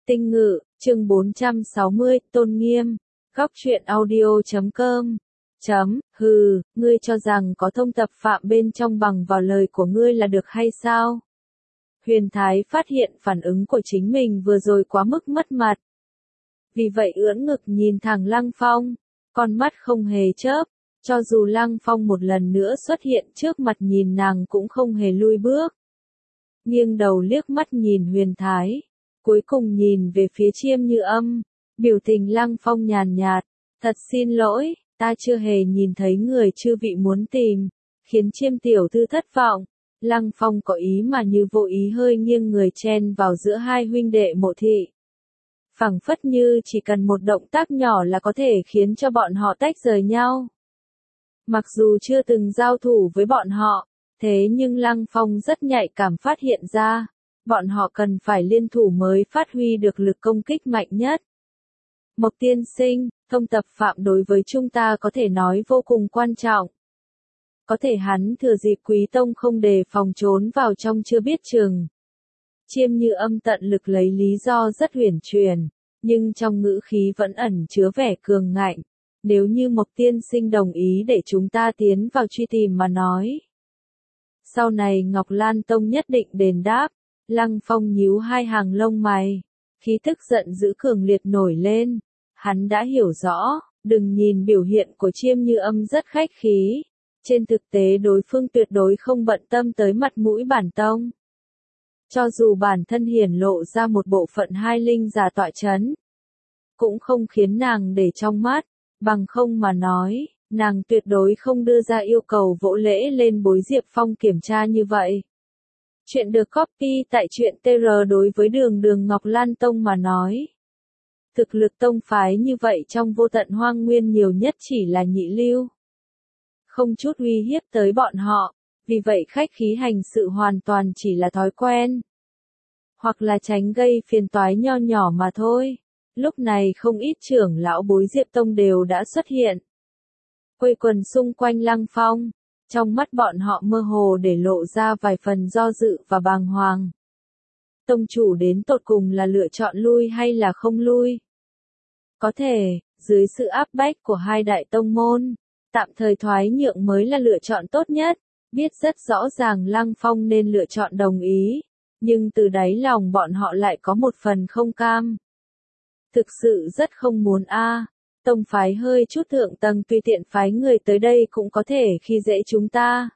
Tinh Ngự, chương 460, Tôn Nghiêm. Góc truyện audio.com. Hừ, ngươi cho rằng có thông tập phạm bên trong bằng vào lời của ngươi là được hay sao? Huyền Thái phát hiện phản ứng của chính mình vừa rồi quá mức mất mặt. Vì vậy ưỡn ngực nhìn thẳng Lăng Phong, con mắt không hề chớp, cho dù Lăng Phong một lần nữa xuất hiện trước mặt nhìn nàng cũng không hề lui bước. Nghiêng đầu liếc mắt nhìn Huyền Thái, cuối cùng nhìn về phía Chiêm Như Âm, biểu tình Lăng Phong nhàn nhạt, thật xin lỗi, ta chưa hề nhìn thấy người chư vị muốn tìm, khiến Chiêm tiểu thư thất vọng. Lăng Phong có ý mà như vô ý hơi nghiêng người chen vào giữa hai huynh đệ Mộ Thị. Phảng phất như chỉ cần một động tác nhỏ là có thể khiến cho bọn họ tách rời nhau. Mặc dù chưa từng giao thủ với bọn họ, thế nhưng Lăng Phong rất nhạy cảm phát hiện ra, bọn họ cần phải liên thủ mới phát huy được lực công kích mạnh nhất. Mộc tiên sinh, thông tập phạm đối với chúng ta có thể nói vô cùng quan trọng. Có thể hắn thừa dịp Quý Tông không đề phòng trốn vào trong chưa biết chừng. Chiêm Như Âm tận lực lấy lý do rất huyền truyền, nhưng trong ngữ khí vẫn ẩn chứa vẻ cường ngạnh. Nếu như Mộc tiên sinh đồng ý để chúng ta tiến vào truy tìm mà nói. Sau này Ngọc Lan Tông nhất định đền đáp. Lăng Phong nhíu hai hàng lông mày, khí tức giận dữ cường liệt nổi lên. Hắn đã hiểu rõ, đừng nhìn biểu hiện của Chiêm Như Âm rất khách khí. Trên thực tế đối phương tuyệt đối không bận tâm tới mặt mũi bản tông. Cho dù bản thân hiển lộ ra một bộ phận hai linh giả tọa chấn, cũng không khiến nàng để trong mắt, bằng không mà nói, nàng tuyệt đối không đưa ra yêu cầu vỗ lễ lên bối Diệp Phong kiểm tra như vậy. Chuyện được copy tại truyện TR đối với đường Ngọc Lan Tông mà nói. Thực lực tông phái như vậy trong vô tận hoang nguyên nhiều nhất chỉ là nhị lưu. Không chút uy hiếp tới bọn họ, vì vậy khách khí hành sự hoàn toàn chỉ là thói quen. Hoặc là tránh gây phiền toái nho nhỏ mà thôi. Lúc này không ít trưởng lão bối Diệp Tông đều đã xuất hiện. Quây quần xung quanh Lăng Phong, trong mắt bọn họ mơ hồ để lộ ra vài phần do dự và bàng hoàng. Tông chủ đến tột cùng là lựa chọn lui hay là không lui? Có thể, dưới sự áp bách của hai đại tông môn, tạm thời thoái nhượng mới là lựa chọn tốt nhất, biết rất rõ ràng Lăng Phong nên lựa chọn đồng ý, nhưng từ đáy lòng bọn họ lại có một phần không cam. Thực sự rất không muốn tông phái hơi chút thượng tầng tùy tiện phái người tới đây cũng có thể khi dễ chúng ta.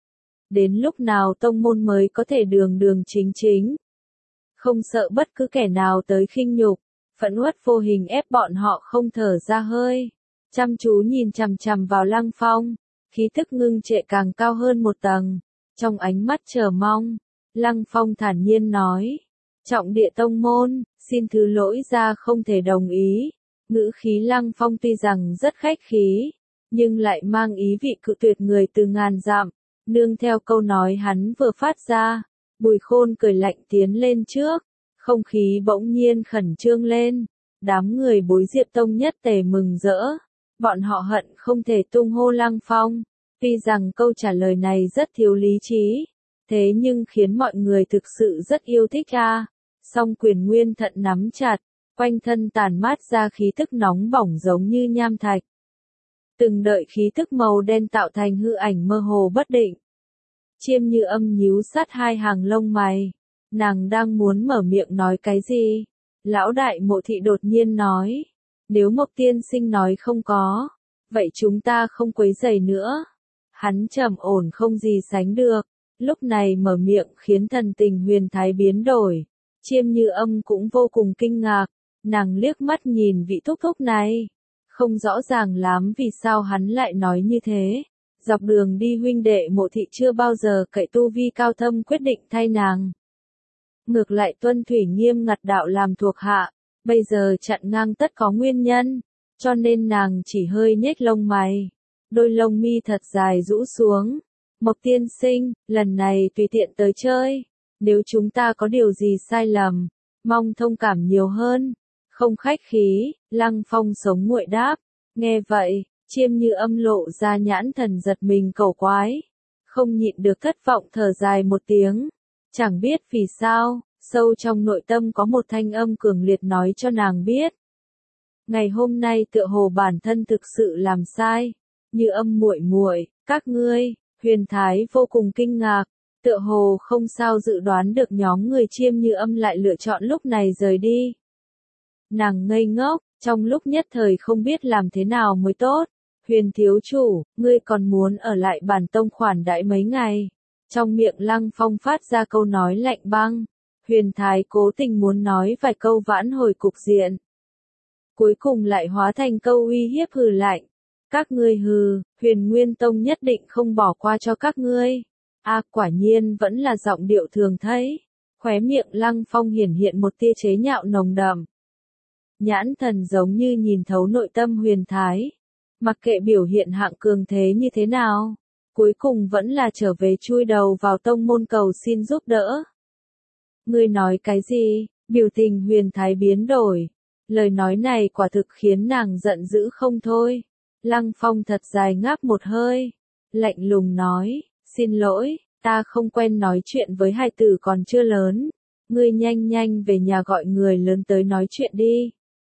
Đến lúc nào tông môn mới có thể đường chính. Không sợ bất cứ kẻ nào tới khinh nhục, phẫn uất vô hình ép bọn họ không thở ra hơi. Chăm chú nhìn chằm chằm vào Lăng Phong, khí thức ngưng trệ càng cao hơn một tầng. Trong ánh mắt chờ mong, Lăng Phong thản nhiên nói. Trọng địa tông môn, xin thứ lỗi ra không thể đồng ý. Ngữ khí Lăng Phong tuy rằng rất khách khí, nhưng lại mang ý vị cự tuyệt người từ ngàn dặm. Nương theo câu nói hắn vừa phát ra, Bùi Khôn cười lạnh tiến lên trước. Không khí bỗng nhiên khẩn trương lên. Đám người bối Diệp Tông nhất tề mừng rỡ. Bọn họ hận không thể tung hô Lăng Phong. Tuy rằng câu trả lời này rất thiếu lý trí, thế nhưng khiến mọi người thực sự rất yêu thích Song quyền nguyên thận nắm chặt, quanh thân tản mát ra khí tức nóng bỏng giống như nham thạch. Từng đợi khí tức màu đen tạo thành hư ảnh mơ hồ bất định. Chiêm Như Âm nhíu sát hai hàng lông mày. Nàng đang muốn mở miệng nói cái gì? Lão đại Mộ Thị đột nhiên nói. Nếu Mộc tiên sinh nói không có, vậy chúng ta không quấy rầy nữa. Hắn trầm ổn không gì sánh được. Lúc này mở miệng khiến thần tình Huyền Thái biến đổi. Chiêm Như Âm cũng vô cùng kinh ngạc. Nàng liếc mắt nhìn vị thúc thúc này. Không rõ ràng lắm vì sao hắn lại nói như thế. Dọc đường đi huynh đệ Mộ Thị chưa bao giờ cậy tu vi cao thâm quyết định thay nàng. Ngược lại tuân thủy nghiêm ngặt đạo làm thuộc hạ. Bây giờ chặn ngang tất có nguyên nhân. Cho nên nàng chỉ hơi nhếch lông mày. Đôi lông mi thật dài rũ xuống. Mộc tiên sinh, lần này tùy tiện tới chơi. Nếu chúng ta có điều gì sai lầm, mong thông cảm nhiều hơn. Không khách khí, Lăng Phong sống nguội đáp. Nghe vậy, Chiêm Như Âm lộ ra nhãn thần giật mình cầu quái. Không nhịn được thất vọng thở dài một tiếng. Chẳng biết vì sao, sâu trong nội tâm có một thanh âm cường liệt nói cho nàng biết. Ngày hôm nay tựa hồ bản thân thực sự làm sai, Như Âm muội muội, các ngươi, Huyền Thái vô cùng kinh ngạc, tựa hồ không sao dự đoán được nhóm người Chiêm Như Âm lại lựa chọn lúc này rời đi. Nàng ngây ngốc, trong lúc nhất thời không biết làm thế nào mới tốt. Huyền thiếu chủ, ngươi còn muốn ở lại bản tông khoản đãi mấy ngày. Trong miệng Lăng Phong phát ra câu nói lạnh băng. Huyền Thái cố tình muốn nói vài câu vãn hồi cục diện. Cuối cùng lại hóa thành câu uy hiếp hừ lạnh. Các ngươi hừ, Huyền Nguyên Tông nhất định không bỏ qua cho các ngươi. Quả nhiên vẫn là giọng điệu thường thấy. Khóe miệng Lăng Phong hiển hiện một tia chế nhạo nồng đậm. Nhãn thần giống như nhìn thấu nội tâm Huyền Thái. Mặc kệ biểu hiện hạng cường thế như thế nào, cuối cùng vẫn là trở về chui đầu vào tông môn cầu xin giúp đỡ. Ngươi nói cái gì? Biểu tình Huyền Thái biến đổi. Lời nói này quả thực khiến nàng giận dữ không thôi. Lăng Phong thật dài ngáp một hơi. Lạnh lùng nói, xin lỗi, ta không quen nói chuyện với hài tử còn chưa lớn. Ngươi nhanh nhanh về nhà gọi người lớn tới nói chuyện đi.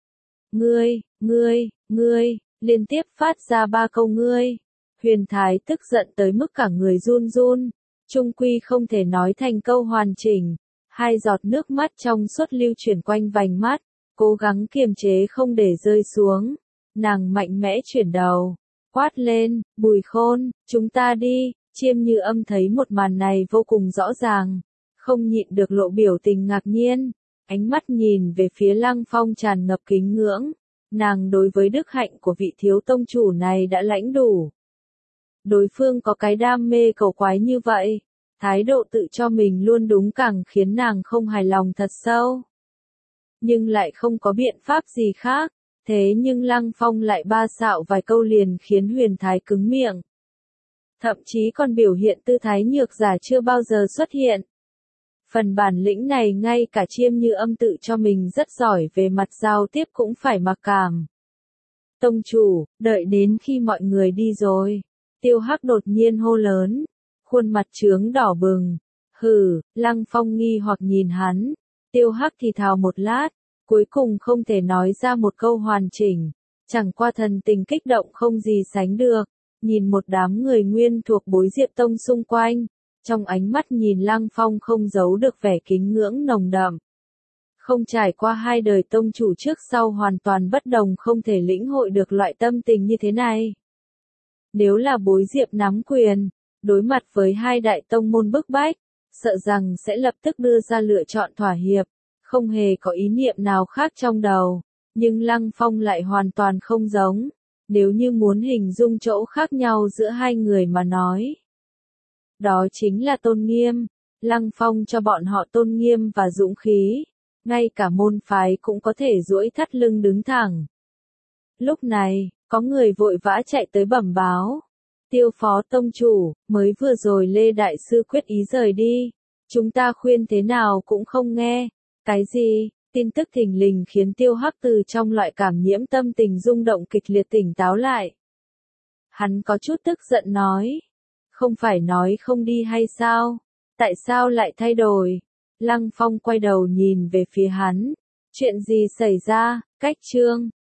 Ngươi, liên tiếp phát ra 3 câu ngươi. Huyền Thái tức giận tới mức cả người run run. Trung quy không thể nói thành câu hoàn chỉnh. 2 giọt nước mắt trong suốt lưu chuyển quanh vành mắt. Cố gắng kiềm chế không để rơi xuống. Nàng mạnh mẽ chuyển đầu. Quát lên, Bùi Khôn, chúng ta đi. Chiêm Như Âm thấy một màn này vô cùng rõ ràng. Không nhịn được lộ biểu tình ngạc nhiên. Ánh mắt nhìn về phía Lăng Phong tràn ngập kính ngưỡng. Nàng đối với đức hạnh của vị thiếu tông chủ này đã lãnh đủ. Đối phương có cái đam mê cầu quái như vậy. Thái độ tự cho mình luôn đúng càng khiến nàng không hài lòng thật sâu. Nhưng lại không có biện pháp gì khác. Thế nhưng Lăng Phong lại ba xạo vài câu liền khiến Huyền Thái cứng miệng. Thậm chí còn biểu hiện tư thái nhược giả chưa bao giờ xuất hiện. Phần bản lĩnh này ngay cả Chiêm Như Âm tự cho mình rất giỏi về mặt giao tiếp cũng phải mặc cảm. Tông chủ, đợi đến khi mọi người đi rồi. Tiêu Hắc đột nhiên hô lớn. Khuôn mặt trướng đỏ bừng. Hừ, Lăng Phong nghi hoặc nhìn hắn. Tiêu Hắc thì thào một lát. Cuối cùng không thể nói ra một câu hoàn chỉnh. Chẳng qua thần tình kích động không gì sánh được. Nhìn một đám người nguyên thuộc Bối Diệp Tông xung quanh. Trong ánh mắt nhìn Lăng Phong không giấu được vẻ kính ngưỡng nồng đậm. Không trải qua 2 đời tông chủ trước sau hoàn toàn bất đồng không thể lĩnh hội được loại tâm tình như thế này. Nếu là Bối Diệp nắm quyền, đối mặt với 2 đại tông môn bức bách, sợ rằng sẽ lập tức đưa ra lựa chọn thỏa hiệp, không hề có ý niệm nào khác trong đầu. Nhưng Lăng Phong lại hoàn toàn không giống, nếu như muốn hình dung chỗ khác nhau giữa 2 người mà nói. Đó chính là tôn nghiêm. Lăng Phong cho bọn họ tôn nghiêm và dũng khí. Ngay cả môn phái cũng có thể duỗi thắt lưng đứng thẳng. Lúc này, có người vội vã chạy tới bẩm báo. Tiêu phó tông chủ, mới vừa rồi Lê Đại Sư quyết ý rời đi. Chúng ta khuyên thế nào cũng không nghe. Cái gì? Tin tức thình lình khiến Tiêu Hắc từ trong loại cảm nhiễm tâm tình rung động kịch liệt tỉnh táo lại. Hắn có chút tức giận nói. Không phải nói không đi hay sao? Tại sao lại thay đổi? Lăng Phong quay đầu nhìn về phía hắn. Chuyện gì xảy ra? Cách chương